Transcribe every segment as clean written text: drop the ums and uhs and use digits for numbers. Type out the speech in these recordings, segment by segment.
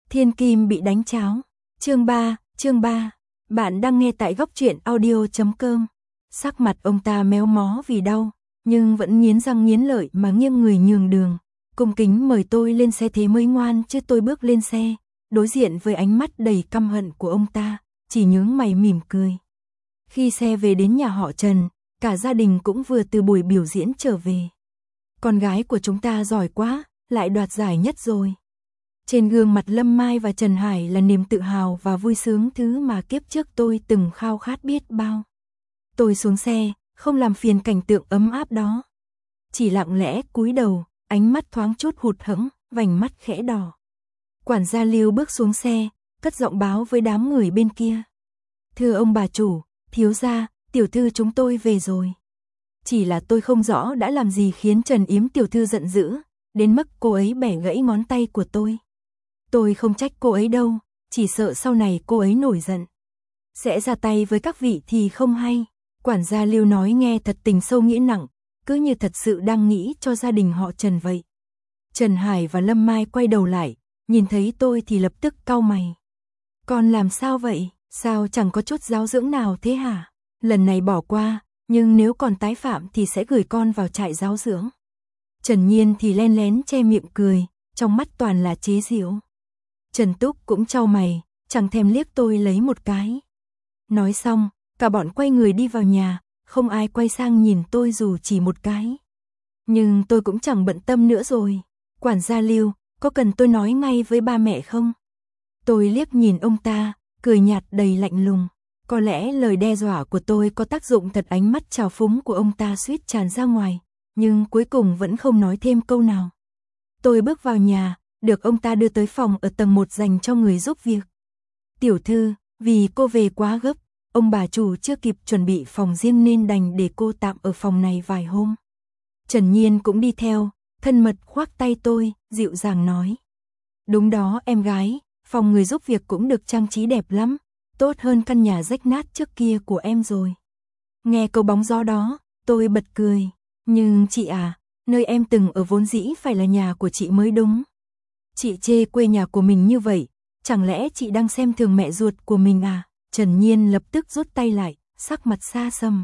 Thiên kim bị đánh cháo. Chương 3. Bạn đang nghe tại góc truyện audio.com. Sắc mặt ông ta méo mó vì đau, nhưng vẫn nghiến răng nghiến lợi mà nghiêng người nhường đường. Cung kính mời tôi lên xe thế mới ngoan chứ. Tôi bước lên xe, đối diện với ánh mắt đầy căm hận của ông ta, chỉ nhướng mày mỉm cười. Khi xe về đến nhà họ Trần, cả gia đình cũng vừa từ buổi biểu diễn trở về. Con gái của chúng ta giỏi quá, lại đoạt giải nhất rồi. Trên gương mặt Lâm Mai và Trần Hải là niềm tự hào và vui sướng, thứ mà kiếp trước tôi từng khao khát biết bao. Tôi xuống xe, không làm phiền cảnh tượng ấm áp đó. Chỉ lặng lẽ cúi đầu, ánh mắt thoáng chút hụt hẫng, vành mắt khẽ đỏ. Quản gia Lưu bước xuống xe, cất giọng báo với đám người bên kia. Thưa ông bà chủ, thiếu gia, tiểu thư chúng tôi về rồi. Chỉ là tôi không rõ đã làm gì khiến Trần Yếm tiểu thư giận dữ, đến mức cô ấy bẻ gãy ngón tay của tôi. Tôi không trách cô ấy đâu, chỉ sợ sau này cô ấy nổi giận, sẽ ra tay với các vị thì không hay. Quản gia Lưu nói nghe thật tình sâu nghĩa nặng, cứ như thật sự đang nghĩ cho gia đình họ Trần vậy. Trần Hải và Lâm Mai quay đầu lại, nhìn thấy tôi thì lập tức cau mày. Con làm sao vậy, sao chẳng có chút giáo dưỡng nào thế hả? Lần này bỏ qua, nhưng nếu còn tái phạm thì sẽ gửi con vào trại giáo dưỡng. Trần Nhiên thì len lén che miệng cười, trong mắt toàn là chế giễu. Trần Túc cũng chau mày, chẳng thèm liếc tôi lấy một cái. Nói xong, cả bọn quay người đi vào nhà, không ai quay sang nhìn tôi dù chỉ một cái. Nhưng tôi cũng chẳng bận tâm nữa rồi. Quản gia Lưu, có cần tôi nói ngay với ba mẹ không? Tôi liếc nhìn ông ta, cười nhạt đầy lạnh lùng. Có lẽ lời đe dọa của tôi có tác dụng thật, ánh mắt trào phúng của ông ta suýt tràn ra ngoài, nhưng cuối cùng vẫn không nói thêm câu nào. Tôi bước vào nhà, được ông ta đưa tới phòng ở tầng 1 dành cho người giúp việc. Tiểu thư, vì cô về quá gấp, ông bà chủ chưa kịp chuẩn bị phòng riêng nên đành để cô tạm ở phòng này vài hôm. Trần Nhiên cũng đi theo, thân mật khoác tay tôi, dịu dàng nói. Đúng đó em gái, phòng người giúp việc cũng được trang trí đẹp lắm, tốt hơn căn nhà rách nát trước kia của em rồi. Nghe câu bóng gió đó, tôi bật cười. Nhưng chị à, nơi em từng ở vốn dĩ phải là nhà của chị mới đúng. Chị chê quê nhà của mình như vậy, chẳng lẽ chị đang xem thường mẹ ruột của mình à? Trần Nhiên lập tức rút tay lại, sắc mặt xa sầm.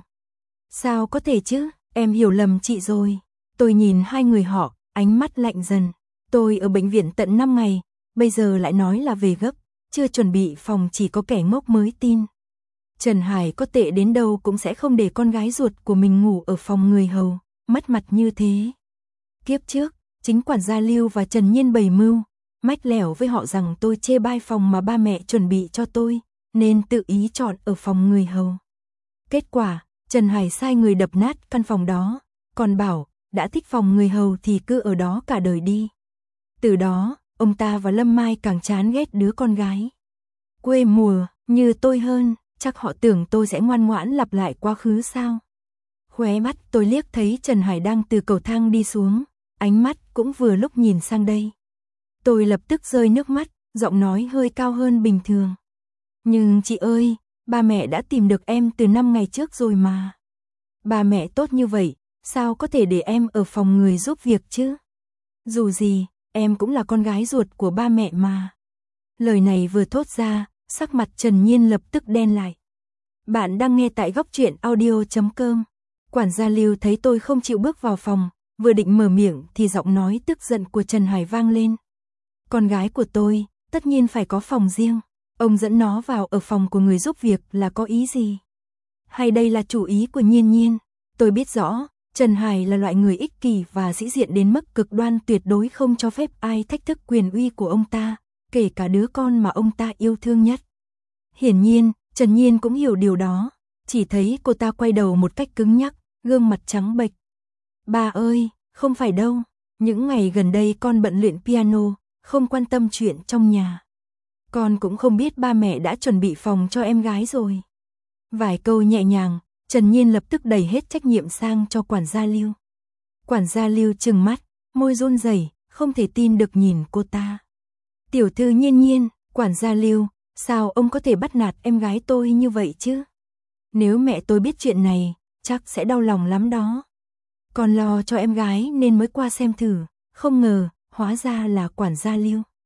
Sao có thể chứ, em hiểu lầm chị rồi. Tôi nhìn hai người họ, ánh mắt lạnh dần. Tôi ở bệnh viện tận 5 ngày, bây giờ lại nói là về gấp, chưa chuẩn bị phòng, chỉ có kẻ ngốc mới tin. Trần Hải có tệ đến đâu cũng sẽ không để con gái ruột của mình ngủ ở phòng người hầu, mất mặt như thế. Kiếp trước, chính quản gia Lưu và Trần Nhiên bày mưu, mách lẻo với họ rằng tôi chê bai phòng mà ba mẹ chuẩn bị cho tôi, nên tự ý chọn ở phòng người hầu. Kết quả, Trần Hải sai người đập nát căn phòng đó, còn bảo, đã thích phòng người hầu thì cứ ở đó cả đời đi. Từ đó, ông ta và Lâm Mai càng chán ghét đứa con gái quê mùa như tôi hơn, chắc họ tưởng tôi sẽ ngoan ngoãn lặp lại quá khứ sao. Khóe mắt tôi liếc thấy Trần Hải đang từ cầu thang đi xuống, ánh mắt cũng vừa lúc nhìn sang đây. Tôi lập tức rơi nước mắt, giọng nói hơi cao hơn bình thường. Nhưng chị ơi, ba mẹ đã tìm được em từ 5 ngày trước rồi mà. Ba mẹ tốt như vậy, sao có thể để em ở phòng người giúp việc chứ? Dù gì, em cũng là con gái ruột của ba mẹ mà. Lời này vừa thốt ra, sắc mặt Trần Nhiên lập tức đen lại. Bạn đang nghe tại góc truyện audio.com. Quản gia Lưu thấy tôi không chịu bước vào phòng, vừa định mở miệng thì giọng nói tức giận của Trần Hải vang lên. Con gái của tôi, tất nhiên phải có phòng riêng. Ông dẫn nó vào ở phòng của người giúp việc là có ý gì? Hay đây là chủ ý của Nhiên Nhiên? Tôi biết rõ, Trần Hải là loại người ích kỷ và sĩ diện đến mức cực đoan, tuyệt đối không cho phép ai thách thức quyền uy của ông ta, kể cả đứa con mà ông ta yêu thương nhất. Hiển nhiên, Trần Nhiên cũng hiểu điều đó, chỉ thấy cô ta quay đầu một cách cứng nhắc, gương mặt trắng bệch. Ba ơi, không phải đâu, những ngày gần đây con bận luyện piano, không quan tâm chuyện trong nhà. Con cũng không biết ba mẹ đã chuẩn bị phòng cho em gái rồi. Vài câu nhẹ nhàng, Trần Nhiên lập tức đẩy hết trách nhiệm sang cho quản gia Lưu. Quản gia Lưu trừng mắt, môi run rẩy, không thể tin được nhìn cô ta. Tiểu thư Nhiên Nhiên, quản gia Lưu, sao ông có thể bắt nạt em gái tôi như vậy chứ? Nếu mẹ tôi biết chuyện này, chắc sẽ đau lòng lắm đó. Con lo cho em gái nên mới qua xem thử, không ngờ, hóa ra là quản gia Lưu.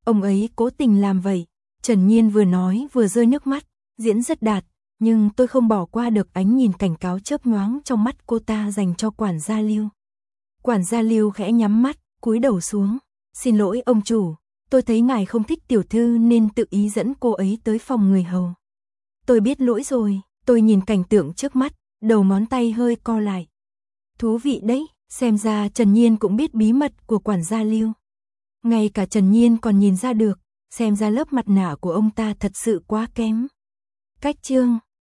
Ông ấy cố tình làm vậy. Trần Nhiên vừa nói vừa rơi nước mắt, diễn rất đạt, nhưng tôi không bỏ qua được ánh nhìn cảnh cáo chớp nhoáng trong mắt cô ta dành cho quản gia Lưu. Quản gia Lưu khẽ nhắm mắt, cúi đầu xuống. Xin lỗi ông chủ, tôi thấy ngài không thích tiểu thư nên tự ý dẫn cô ấy tới phòng người hầu. Tôi biết lỗi rồi, tôi nhìn cảnh tượng trước mắt, đầu ngón tay hơi co lại. Thú vị đấy, xem ra Trần Nhiên cũng biết bí mật của quản gia Lưu. Ngay cả Trần Nhiên còn nhìn ra được, xem ra lớp mặt nạ của ông ta thật sự quá kém. Cách chương